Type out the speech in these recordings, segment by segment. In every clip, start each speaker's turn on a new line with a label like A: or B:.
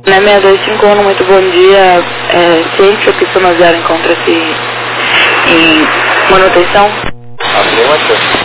A: Na 6251, muito bom dia. Ciente que o pistão 0 encontra-se em manutenção?
B: Afirmativa.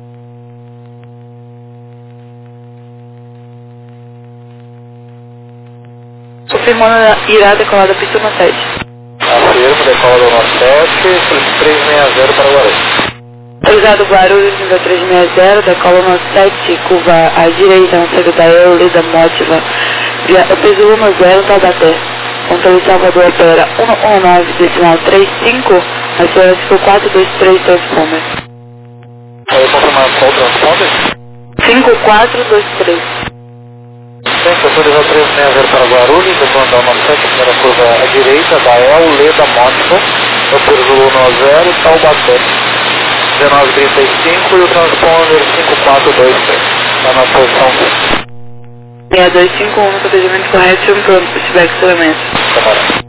A: Confirmando irá decolar da pista 7.
B: Afirmo, decola do 7, 360 para Guarulhos.
A: Autorizado Guarulhos, nível 360, decola no 7, curva à direita, na saída da Eulida Mótiva, via o piso 10, Taubaté. Controle Salvador opera 119, decimal 35, a senhora ficou 423 transponder.
B: Pode confirmar qual o transponder?
A: 5423.
B: Sim, autorizado 360 para Guarulhos, decola do 7, primeira curva à direita, da Eulida Mótiva, o piso 10, Taubaté. 1935 e o transponder 5423. Está na posição
A: 6251, procedimento correto, pronto, se tiver cancelamento.
B: camarada.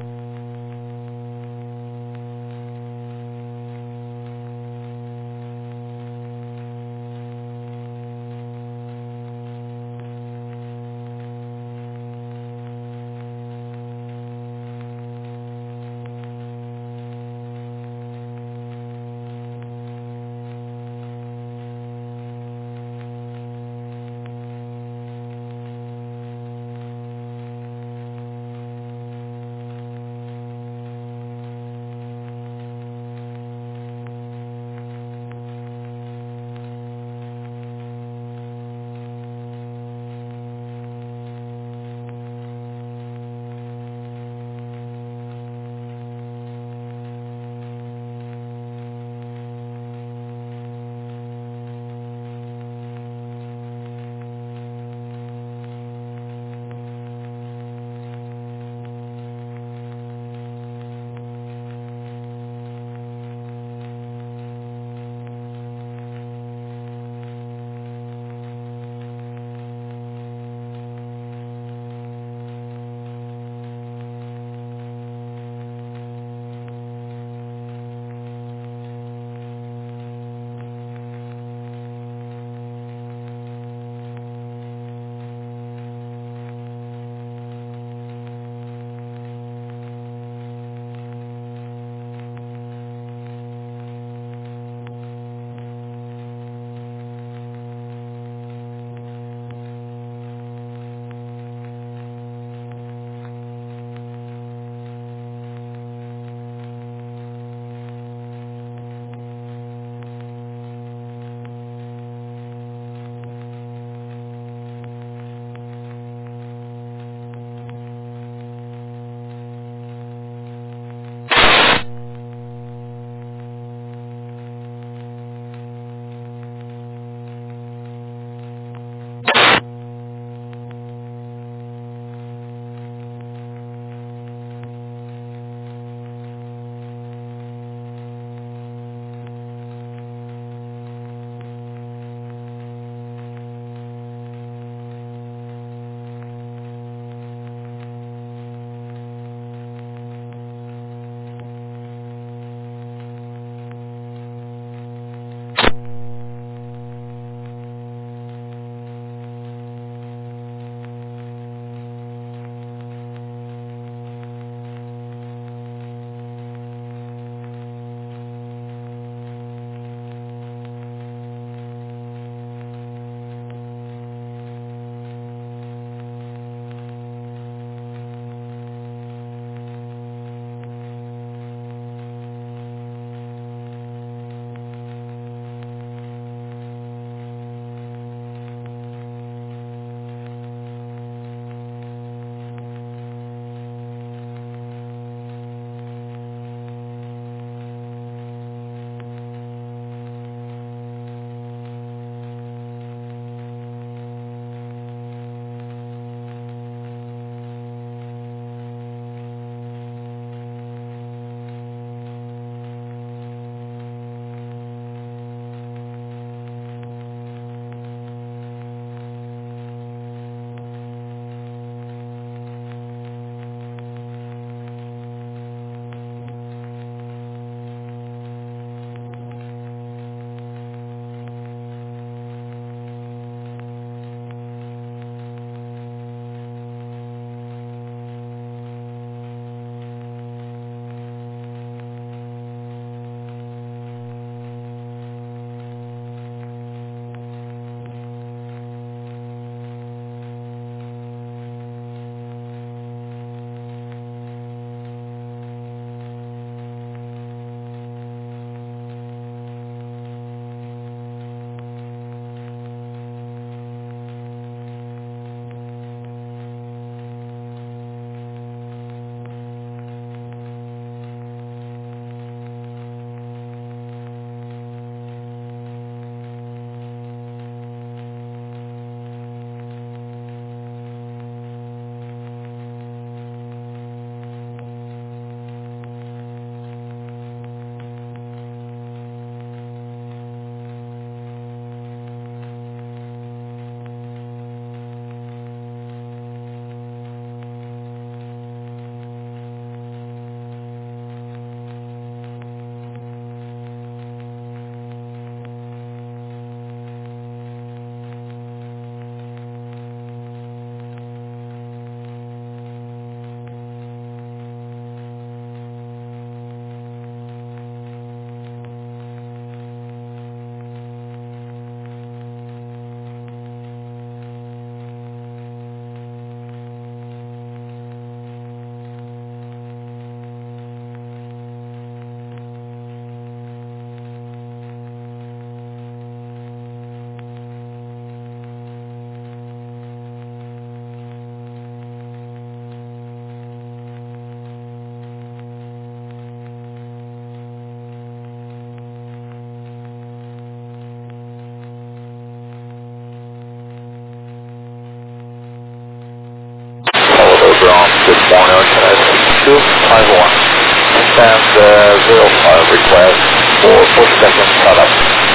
B: morning, Ocean S251. Stand 05 request for 40 seconds startup.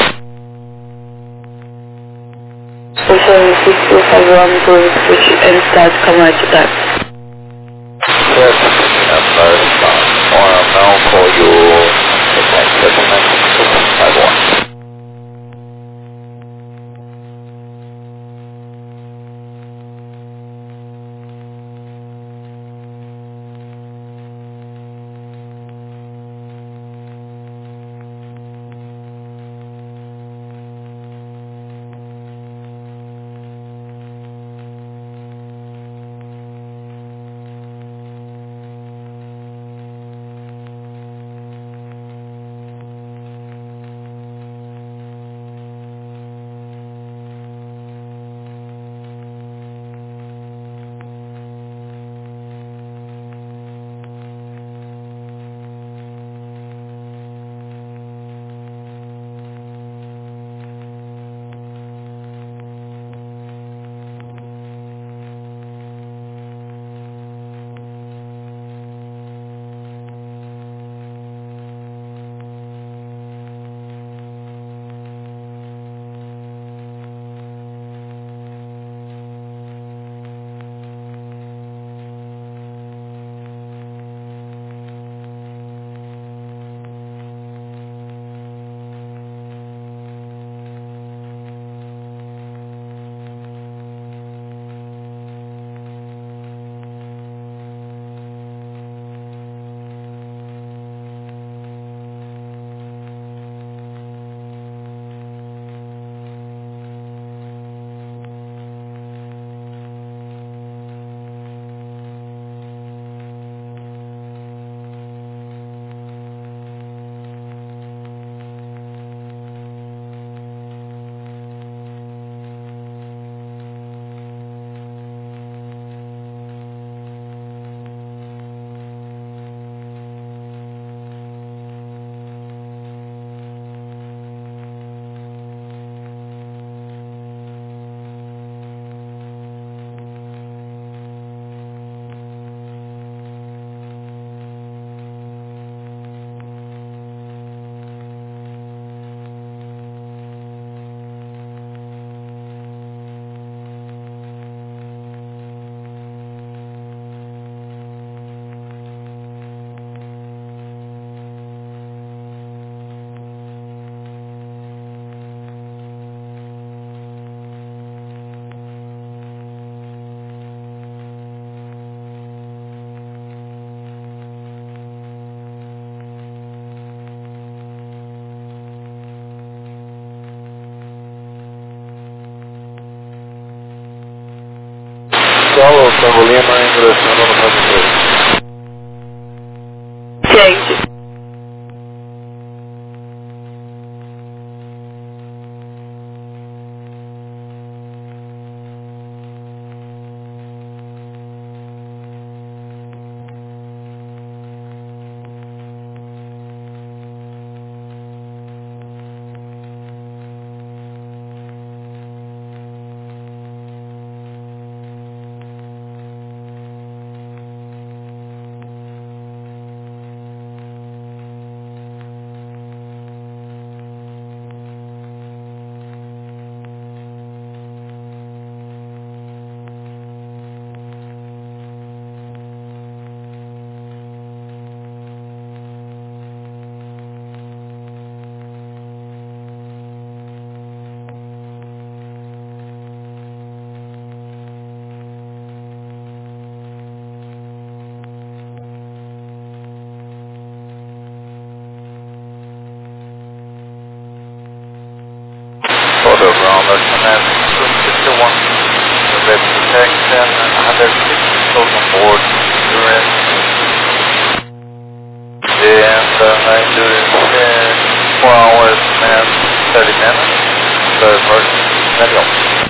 A: Ocean 6251 improving switch and start commercial tax.
B: Yes, and I'll now call you the next settlement 251. Paulo, Tango Lima, ingressando no passageiro.
A: Gente.
B: Photo ground, Ocean S251. Red protection, 160 souls on board, endurance. And endurance 4 hours and 30 minutes. The emergency medical.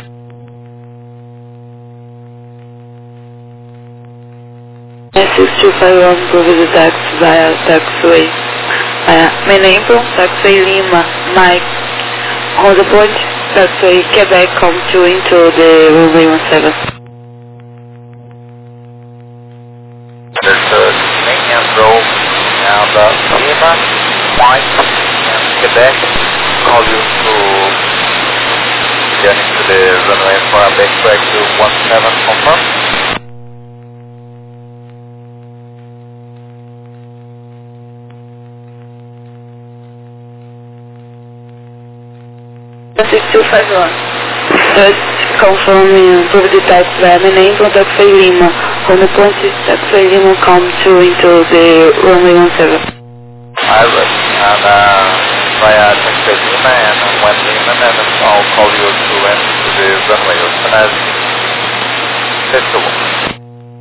A: S251 provides the tax via taxway. Menembro, taxway Lima, Mike, Rosa Point, taxway Quebec, come to into the runway 17.
B: for a base break to 17, confirm.
A: First, confirming proof the taxiway, my name from Taxiway Lima. On the point is Taxiway Lima come to into the runway 17.
B: Iris, and via Taxiway Lima and when Lima, and I'll call you to enter the runway. Festival.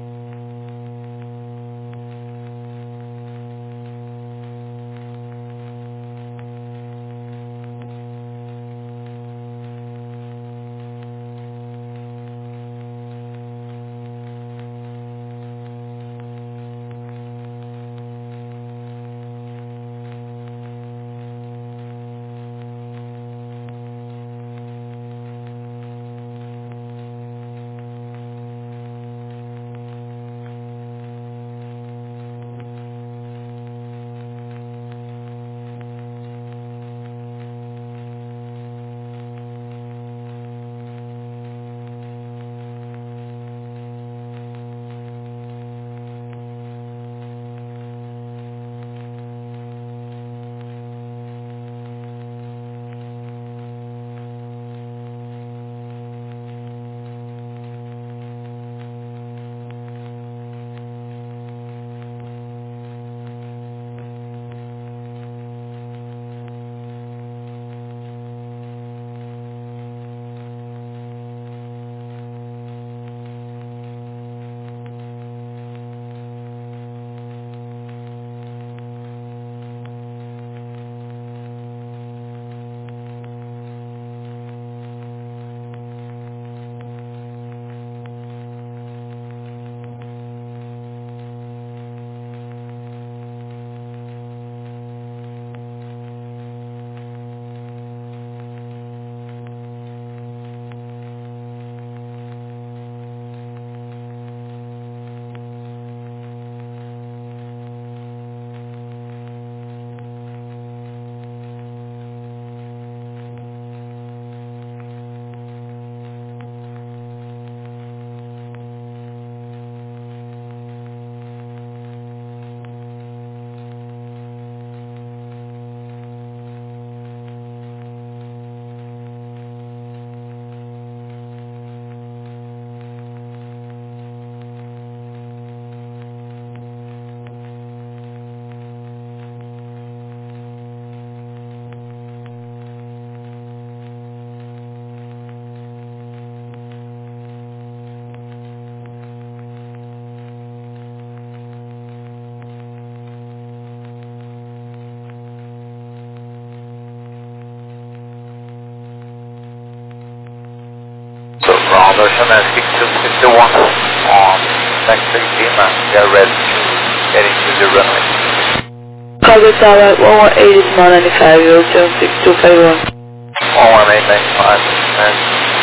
B: Ground Ocean at 6261 on Taxiway Lima. We are ready to get into the runway.
A: Cargo Tower 118 is 195, you'll turn 6251.
B: 11895 and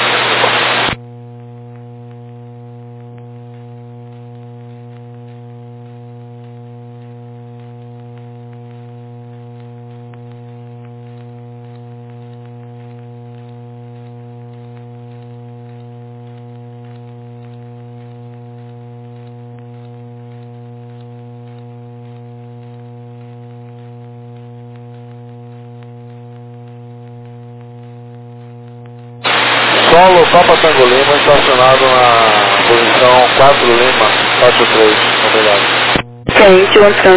C: Solo Papa Tango Lima, estacionado na posição 4 Lima, 43, obrigado.
A: Thank you, one chance.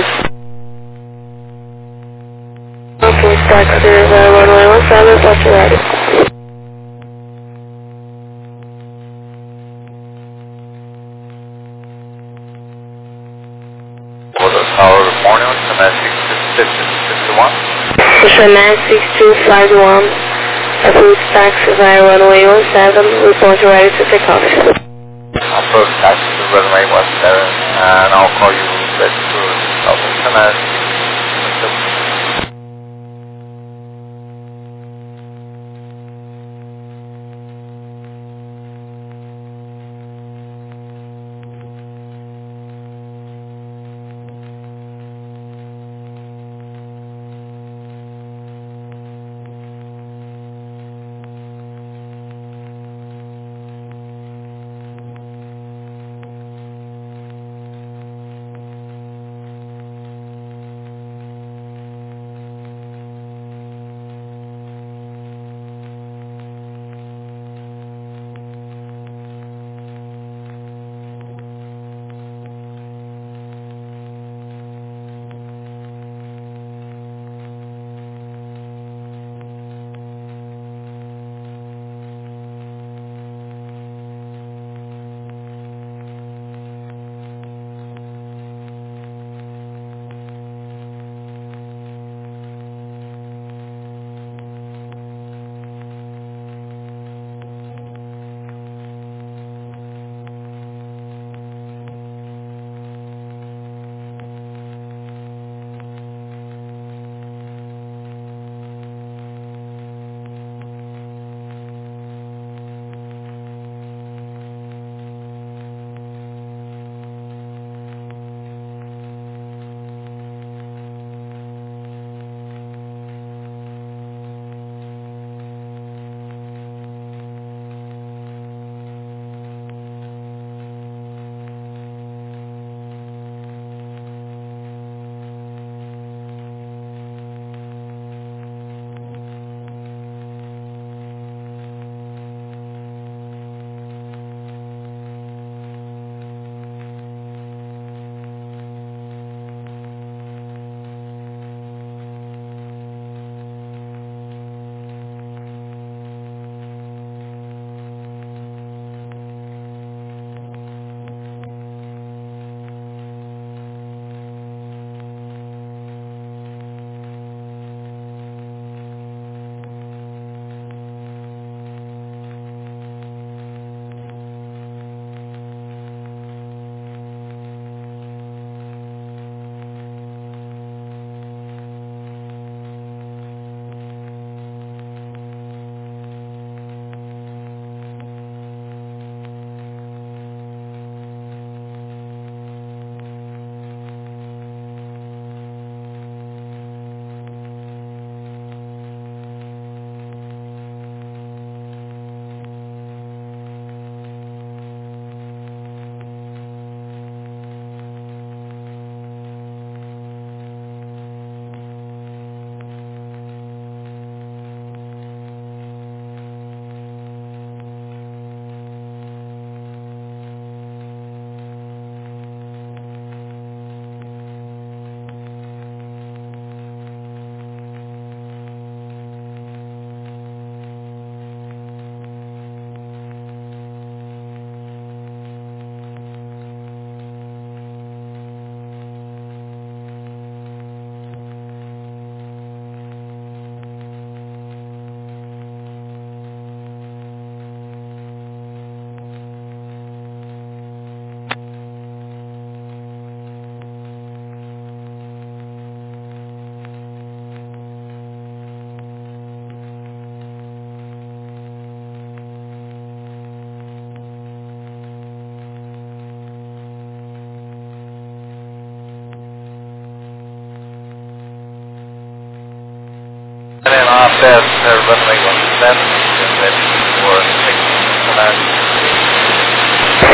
A: Approach taxi, runway 17, taxi ready.
B: Order Tower, good morning, Semantic 61.
A: Semantic 251. Approach taxi via runway 17, report ready to take off.
B: Approach taxi to runway 17, and I'll call you ready to stop in Semantic.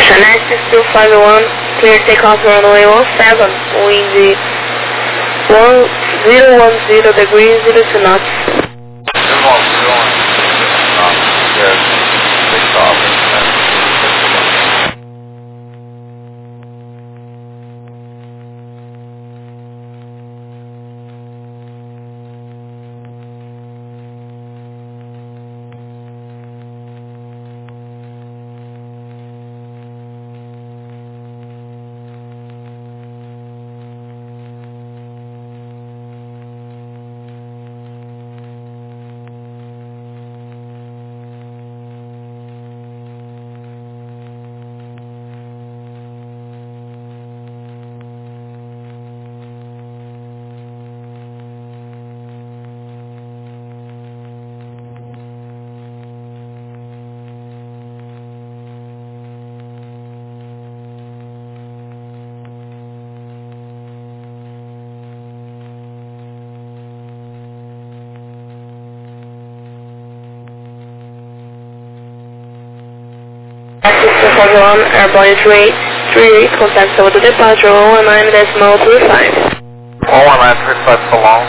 A: Ocean 6251, clear takeoff runway 17, wind 1010 degrees, 02 knots.
C: 1010 knots, yes, takeoff.
A: Airborne 38, contact over the departure 119.35.
C: 119.35 so long,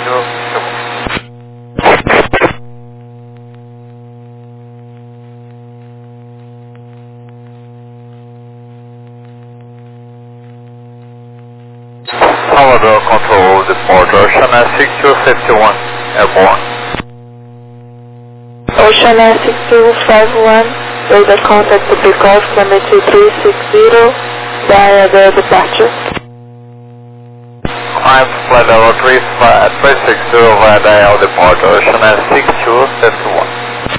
C: 62. Salvador Control Departure, Ocean 6251, Airborne.
A: Ocean 6251. Radar contact to takeoff, climb 2360 via the departure.
C: Climb flight level 360 via dial departure, Ocean 6251.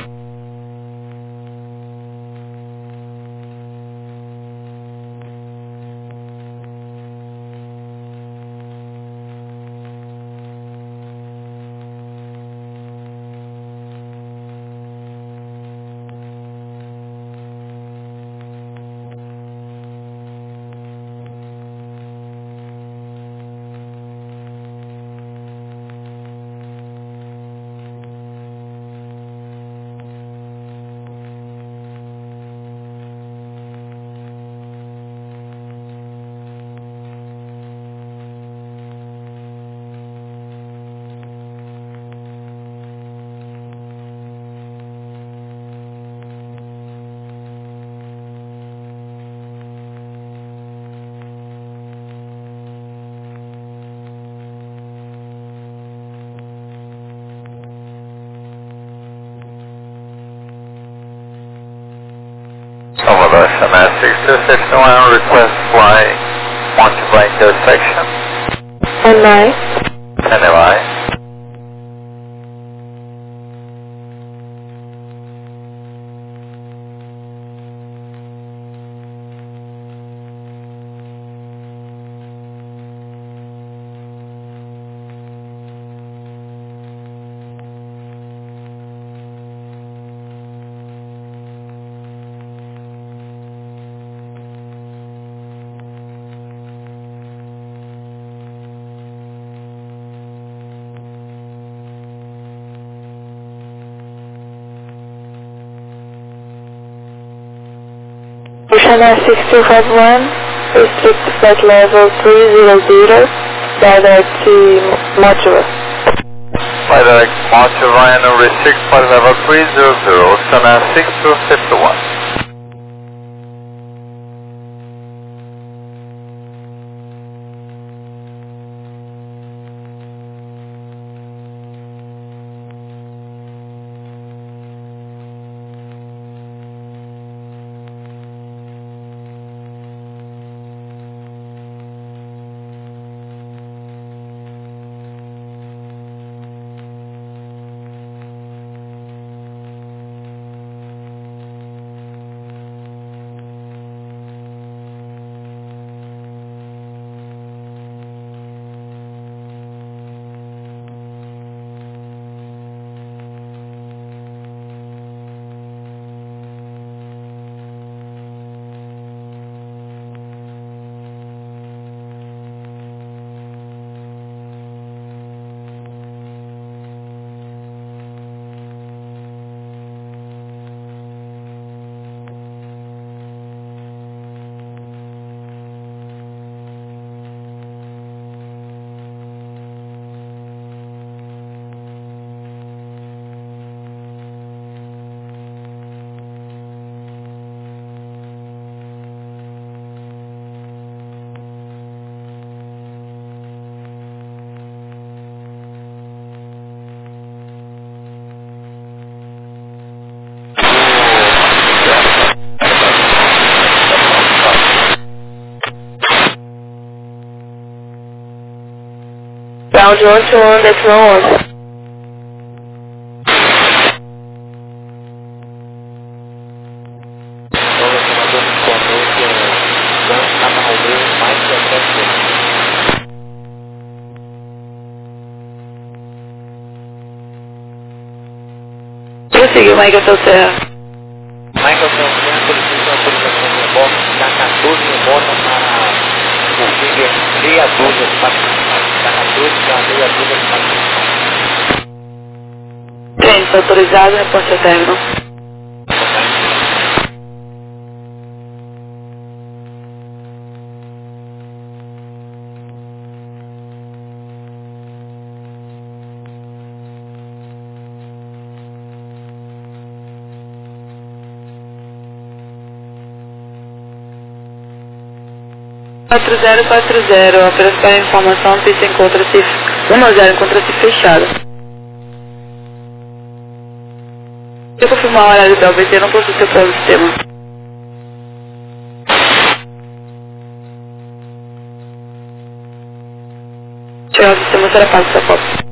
C: Salvador, Ocean 6261, request fly Monteblanc intersection.
A: And 9.
C: NMI.
A: Ocean 6251, restrict flight level 300, direct to Montreal.
C: Flight direct Montreal and restrict flight level 300, Ocean 6251.
A: Round 121.11. Prosseguiu, Michael Serra.
B: Michael Serra, solicita autorização de embarque da 14 remota para o Finger meia dúzia de participantes. Da 14 para meia dúzia de participantes.
A: Treino autorizado, reporte ao término. A operação para informação, pista encontra-se 10 encontra-se fechada. Se eu confirmar o horário da OBT, não posso ser para o sistema. Chegar ao sistema, será pago essa foto.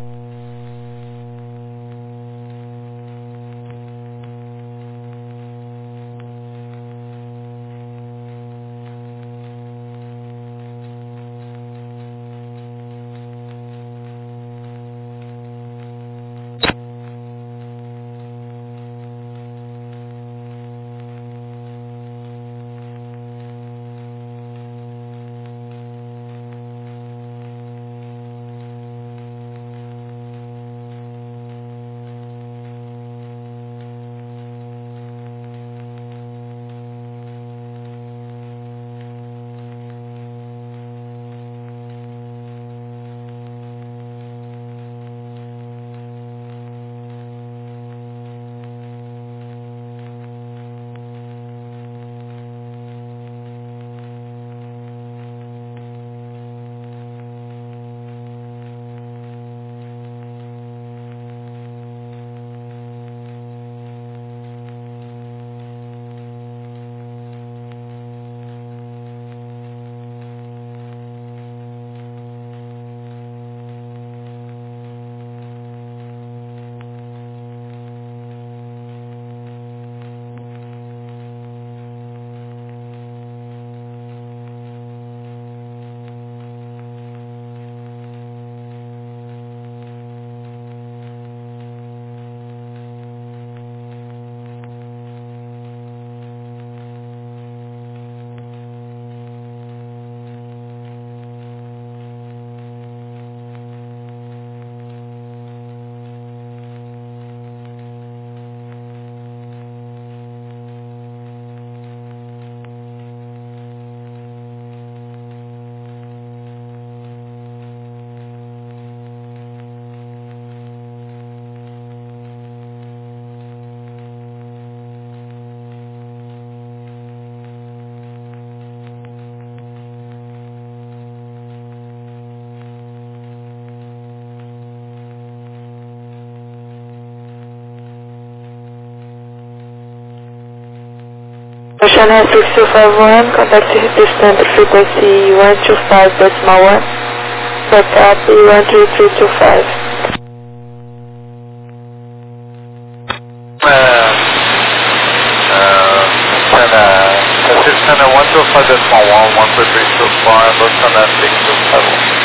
A: Channel 6251, contact this number frequency 125.1, backup 13325.
C: Channel 125.1, 13325, Channel 627.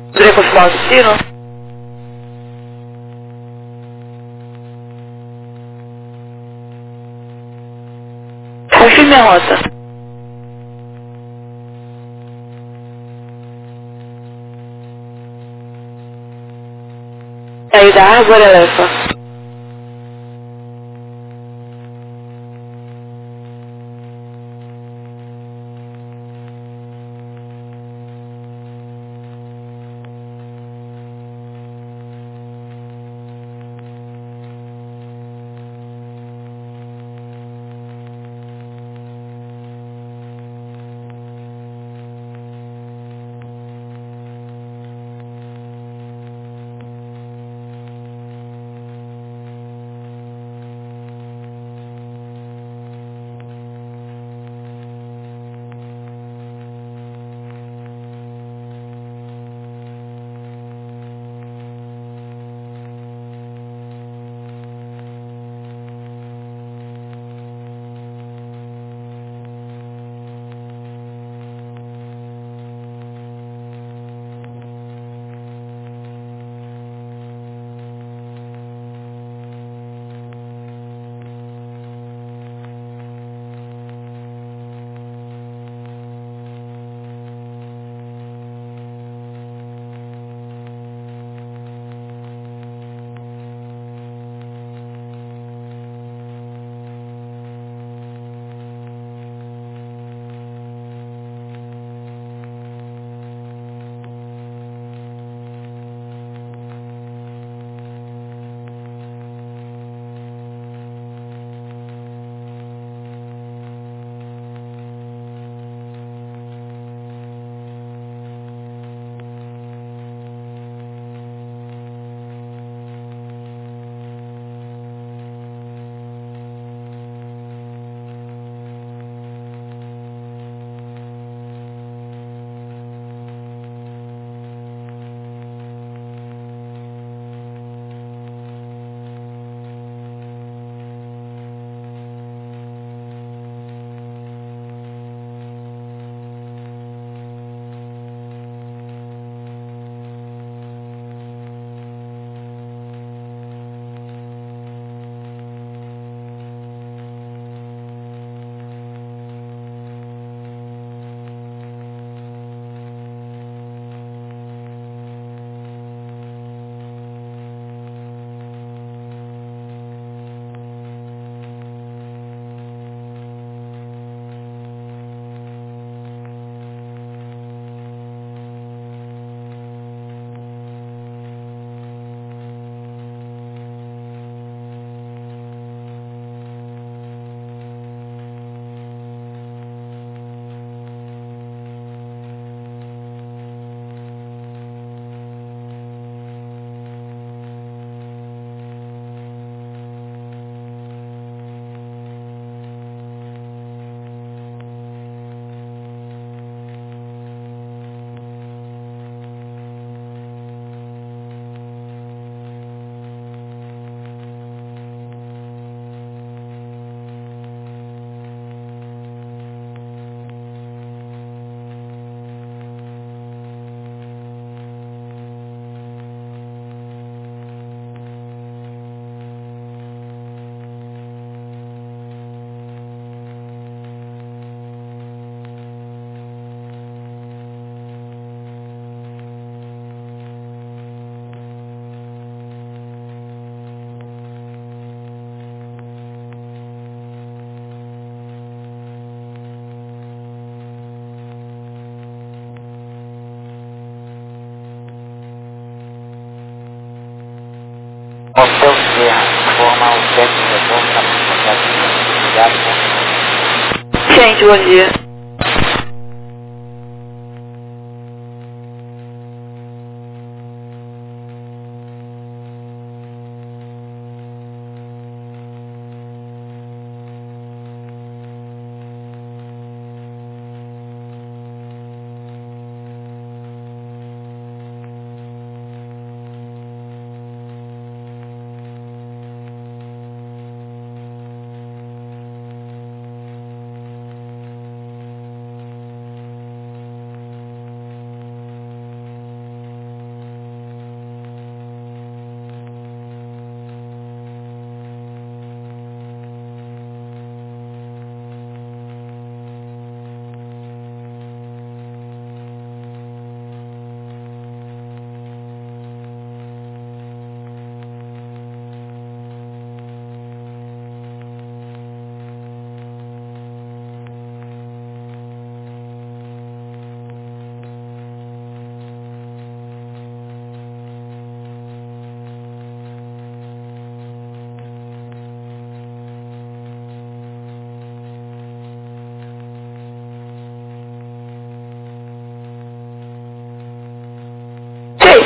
A: Poderia confirmar o destino? Confirme a rota. Saída Árvore Elefa.
B: Hotel Serra, informa o técnico de retorno da possibilidade.
A: Gente, bom dia.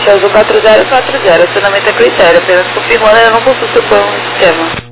A: Oeste Azul 4040, acionamento a critério, apenas confirmando, eu não possui seu plano no sistema.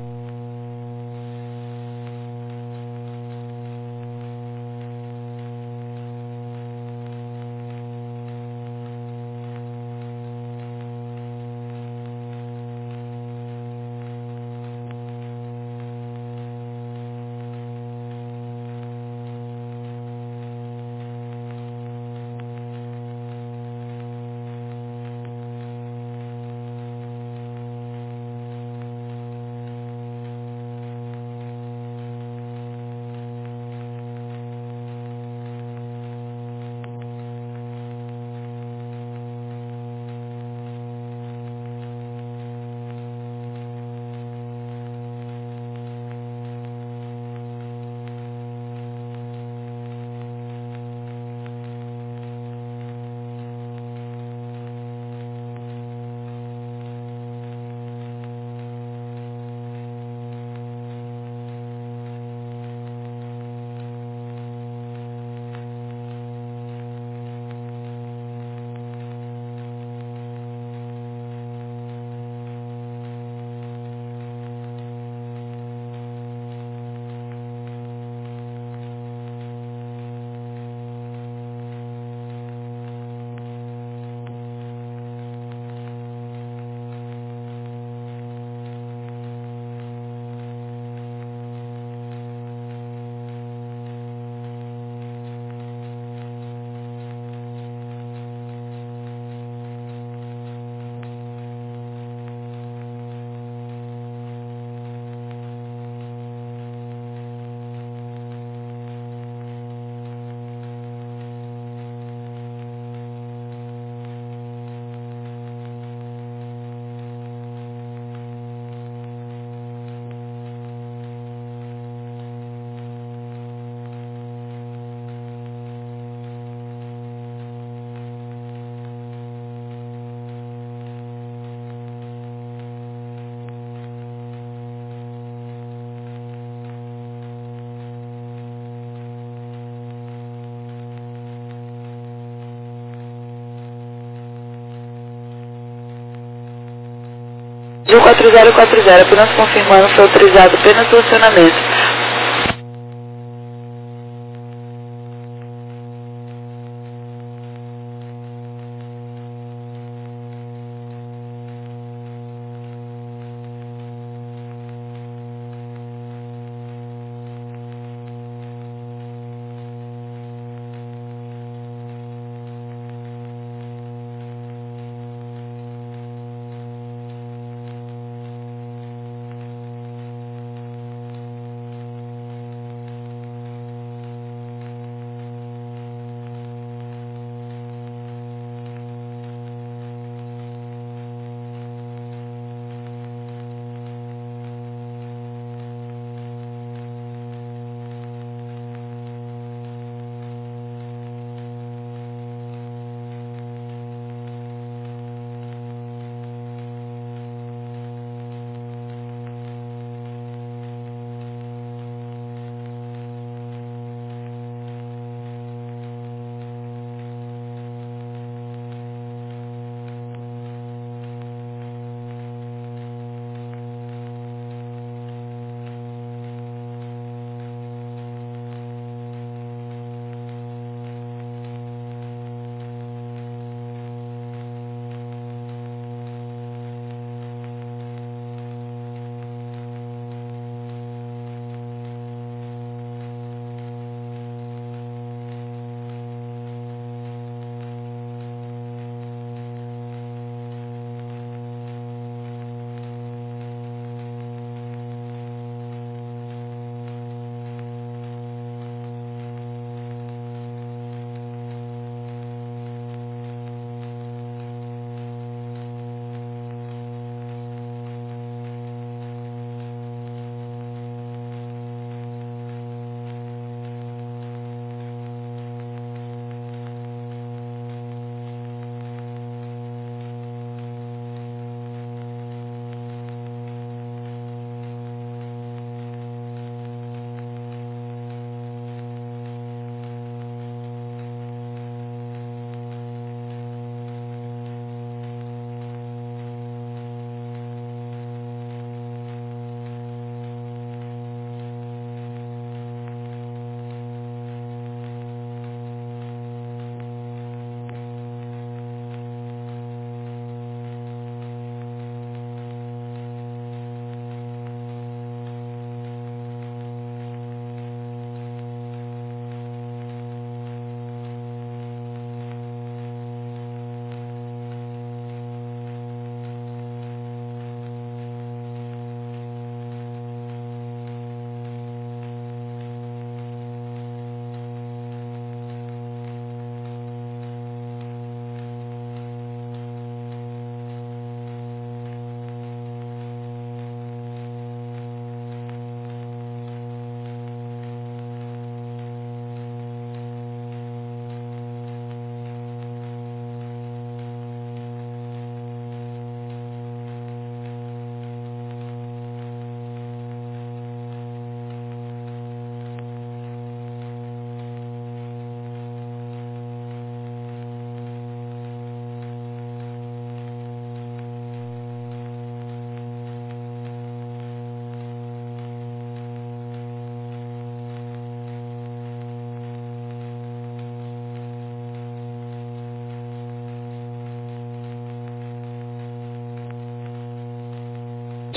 A: Azul 4040, apenas confirmando, foi autorizado apenas o acionamento.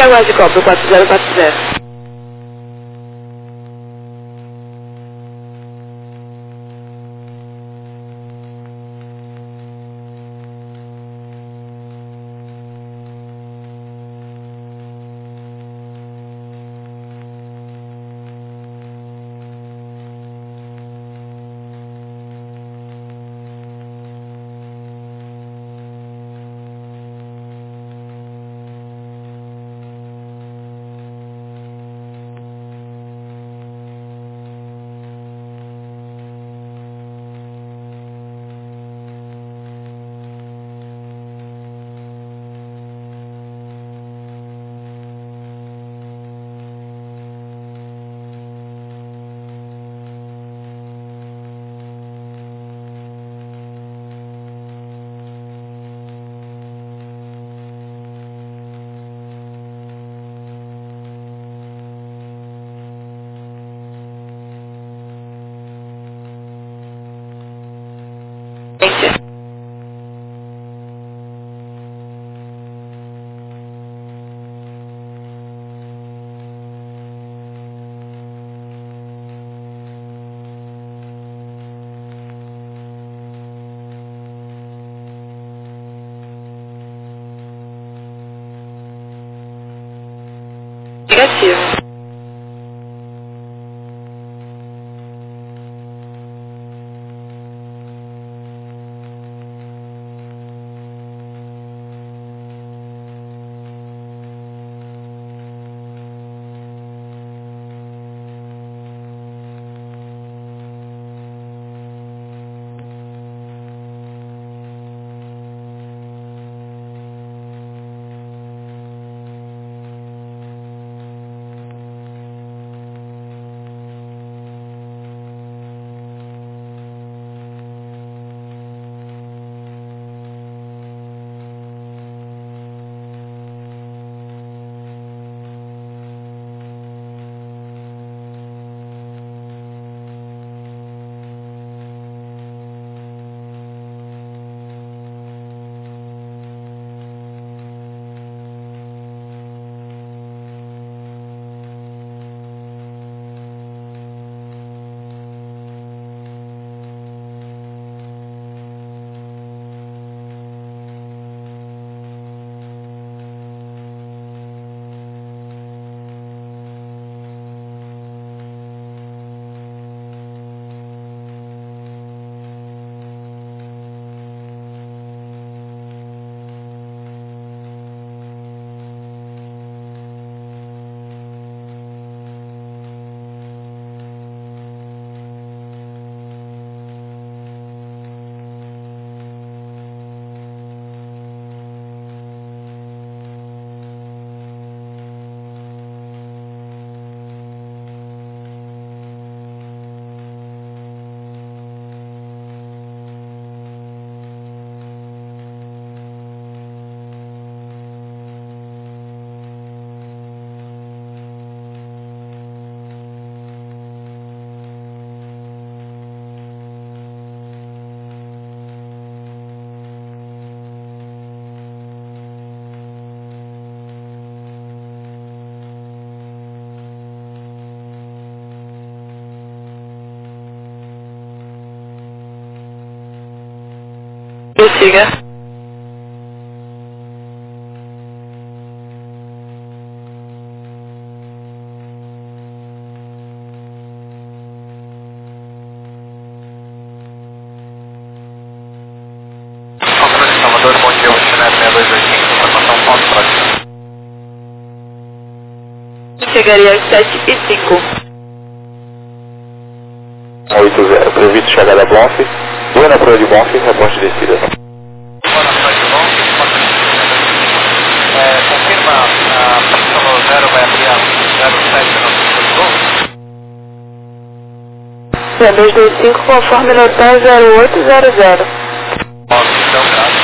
A: Aguarde cópia 4040. Negativo. Siga.
B: Altura de Salvador, bom dia, Oceanet 6285, informação ponto próximo.
A: Chegaria às 7h05.
C: 80, previsto chegada a Bonf. Buena Praia de Bonf, reporte de descida.
B: Boa noite, bom. Confirma a pista 0 vai abrir a 07 no
A: 225 conforme no hotel 0800.
B: então, graças.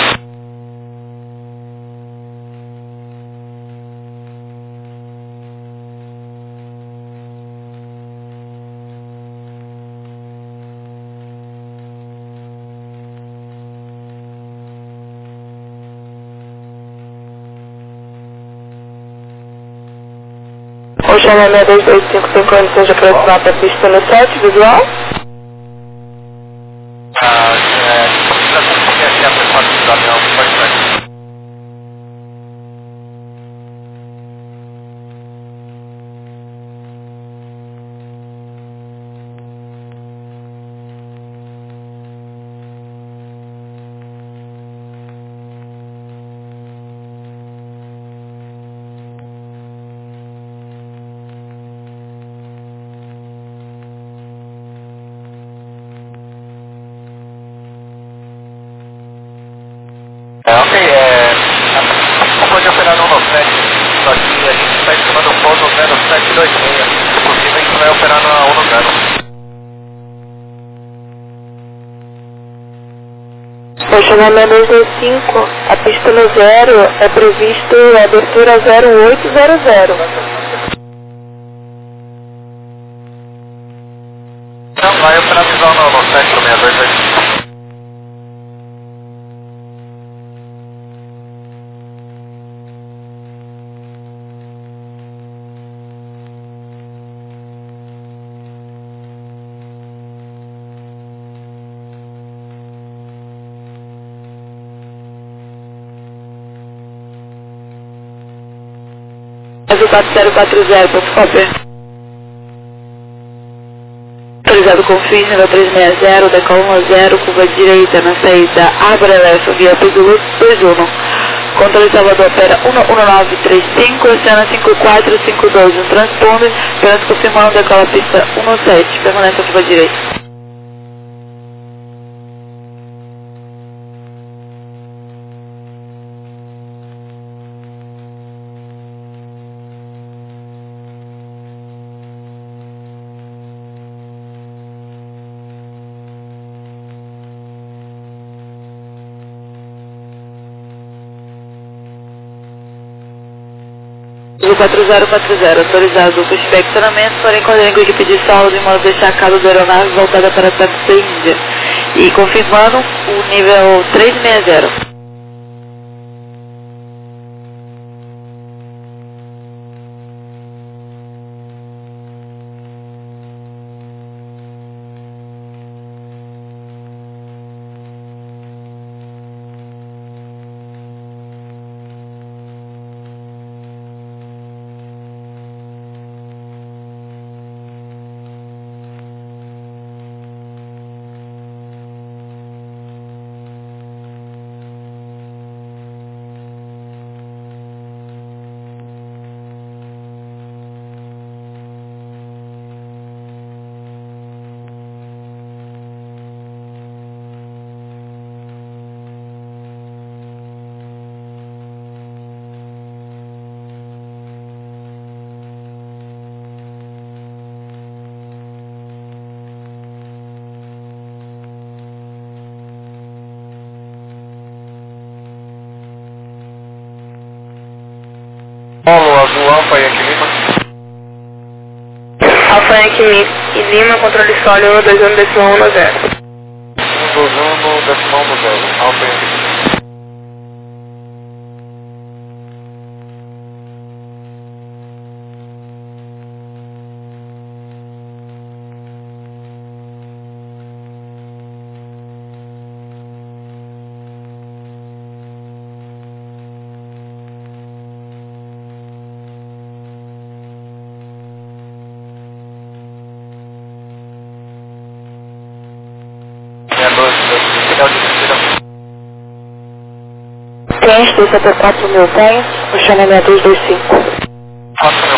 A: Chama 6225, tem condições de aproximar para a pista no 7, visual?
B: Precisa conseguir aqui a pessoa do avião, pode ser. Pode operar no 7, só que a gente está estimando o ponto 0726, inclusive a gente vai operar na 10.
A: Vou chamar 6225, a pista no 0 é previsto a abertura 0800.
B: Não, vai operar visual no 762.
A: Azul 4040, ponto copy. Autorizado com FIS, nível 360, decola 10, curva direita na saída Abrelef, via Pizulu 21. Controle Salvador opera 11935, Oceana 5452, um transponder, apenas confirmando decola pista 17, permanece a curva direita. Azul 4040, autorizado o inspecionamento, porém com a equipe de solo de modo a deixar a casa da aeronave voltada para a pista Índia. E confirmando o nível 360.
B: Polo Azul Alfa e aqui Lima.
A: Alfa Yankee e Lima, controle sólido 121.10.
B: 121.10, Alfa e aqui Lima.
A: Tem, 274 mil, tem? O chama 6225.